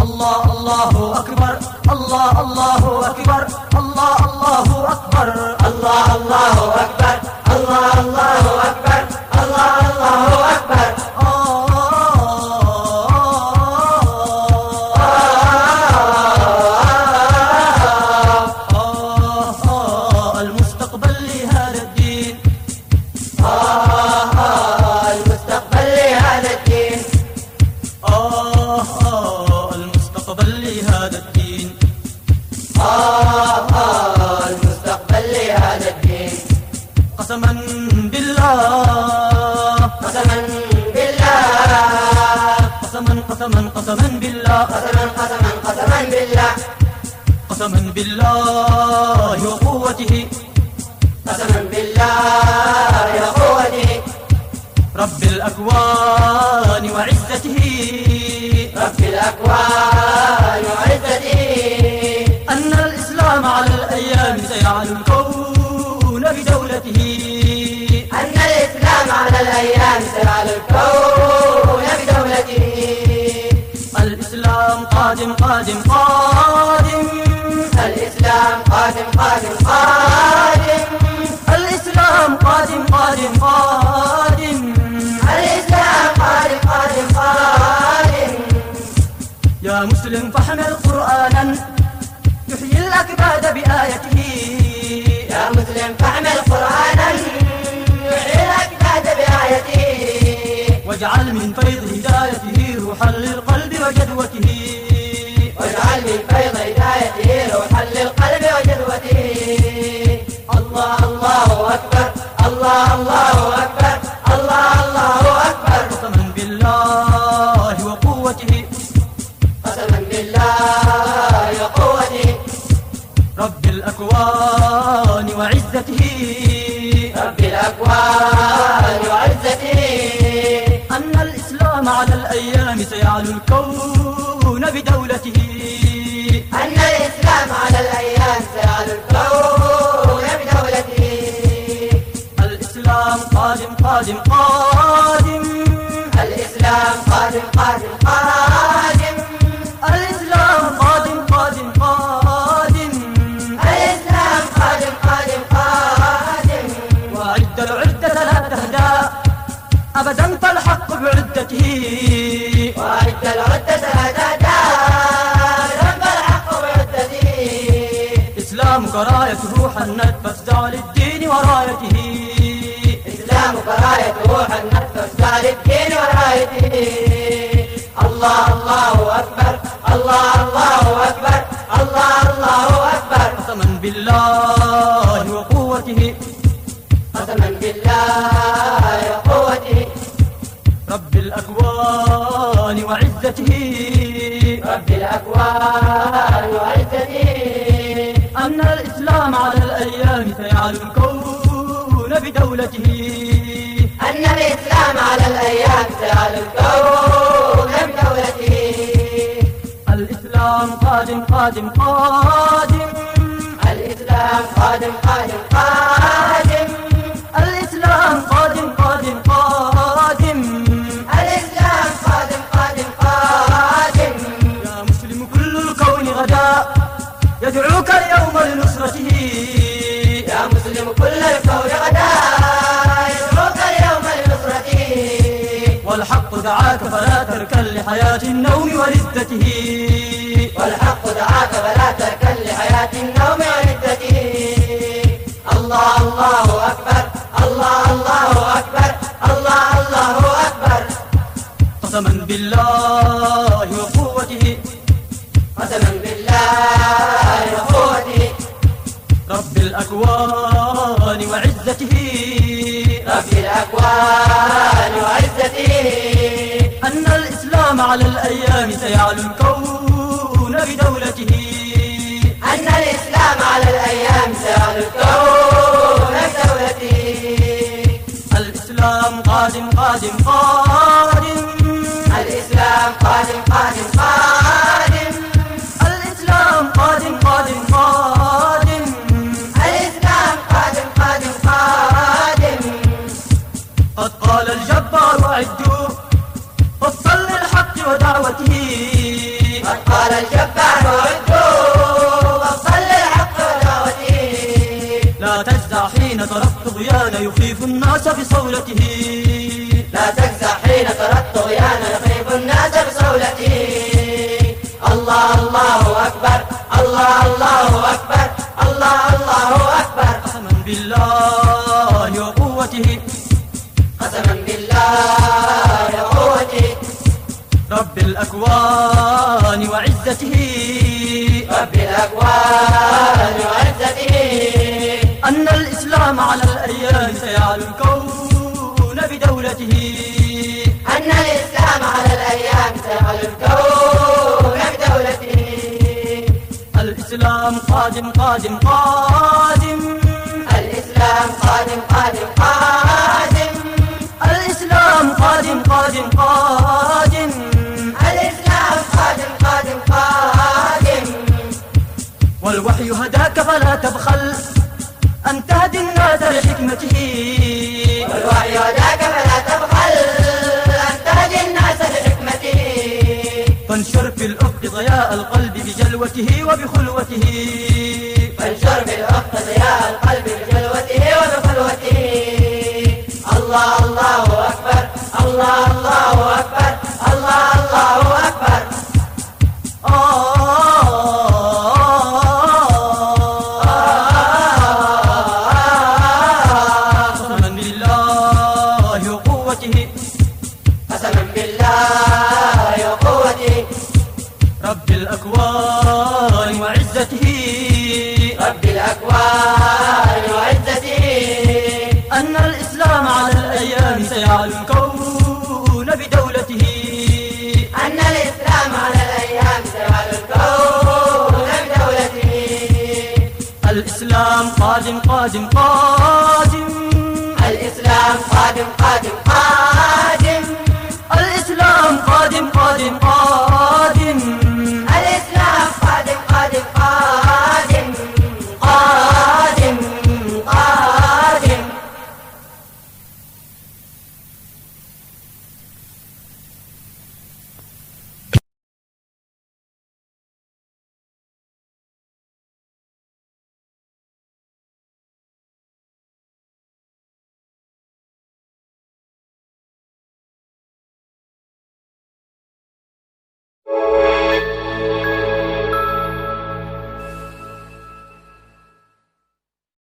الله الله أكبر الله الله أكبر الله الله أكبر الله الله أكبر الله الله أكبر الله الله أكبر المستقبل لهذا الدين المستقبل لهذا الدين المستقبل لهذا الدين المستقبل لهذا الدين قسما بالله قسما بالله قسما بالله قسما بالله قسما بالله وقوته قسما بالله وقوته رب الأكوان وعزته رب الأكوان وعزته أن الإسلام على الأيام سيعلو الكون بدولته أن الإسلام على الأيام سيعلو الكون بدولته الإسلام قادم قادم قادم الإسلام قادم قادم قادم الإسلام قادم قادم قادم الإسلام قادم قادم قادم يا مسلم فاحمل قرآنا يحيي الأكباد بآيته يا مسلم فاحمل قرآنا يحيي الأكباد بآيته واجعل من فيض هدايته روحا للقلب وجدوته واجعل من فيض هدايته روحا للقلب وجدوته الله الله أكبر الله الله أكبر الله الله أكبر قسما بالله وقوته قسما بالله وقوته رب الأكوان وعزته رب الأكوان وعزته أن الإسلام على الأيام سيعلو الكون بدولته أن الإسلام على الأيام سيعلو الكون بدولته الإسلام قادم قادم قادم الإسلام قادم قادم قادم الإسلام قادم قادم قادم الإسلام قادم قادم قادم وعد العدة لا تهدى أبدا فالحق بعدته وأعد العدة لا تهدى رب الحق بعدته إسلامك رايته حنت فافزع للدين ورايته إسلامك رايته حنت فافزع للدين ورايته الله الله أكبر الله الله أكبر الله الله أكبر قسما بالله وقوته قسما بالله وقوته رب الأكوان وعزته رب الأكوان وعزته أن الإسلام على الأيام سيعلو الكون بدولته أن الإسلام على الأيام سيعلو الكون بدولته الإسلام قادم قادم قادم الإسلام قادم قادم قادم الإسلام قادم قادم قادم الإسلام قادم قادم قادم يا مسلم كل الكون غدا يدعوك اليوم لنصرته يا مسلم كل الكون غدا يدعوك اليوم لنصرته والحق دعاك فلا تركن لحياة النوم ولذته والحق دعاك فلا تركن لحياة النوم وردته الله الله أكبر الله الله أكبر الله الله أكبر قسما بالله وقوته قسما بالله وقوته رب الأكوان وعزته رب الأكوان وعزته أن الإسلام على الأيام سيعلو الكون بدولته أن الإسلام على الأيام سيعلو الكون بدولته الإسلام قادم قادم قادم الإسلام قادم قادم قادم الإسلام قادم قادم قادم الإسلام قادم قادم قادم قد قال الجبار أعدوا فصل للحق ودعوته قد قال وردوا وصل للحق ودعوته. لا تجزع حين ترى الطغيان يخيف الناس بصولته. لا تجزع حين ترى الطغيان يخيف الناس بصولته. الله الله أكبر الله الله أكبر الله الله أكبر. قسما بالله وقوته قسما بالله وقوته. رب الأكوان وعزته رب الأكوان وعزته. أن الإسلام على الأيام سيعلو الكون بدولته. أن الإسلام على الأيام سيعلو الكون بدولته. الإسلام قادم قادم قادم. الإسلام قادم قادم قادم. الإسلام قادم قادم قادم. الإسلام قادم قادم قادم. والوحي هداك فلا تبخل أن تهدي الناس لحكمته. والوحي هداك فلا تبخل أن تهدي الناس لحكمته. فانشر في الأفق ضياء القلب بجلوته وبخلوته. فانشر في الأفق ضياء القلب بجلوته وبخلوته. الله الله أكبر الله الله أكبر الله الله أكبر. قسما بالله وقوته قسما بالله وقوته. رب الأكوان وعزته. رب الأكوان وعزته. أن الإسلام على الأيام سيعلو الكون بدولته. أن الإسلام على الأيام سيعلو الكون بدولته. الإسلام قادم قادم قادم. الإسلام قادم قادم قادم.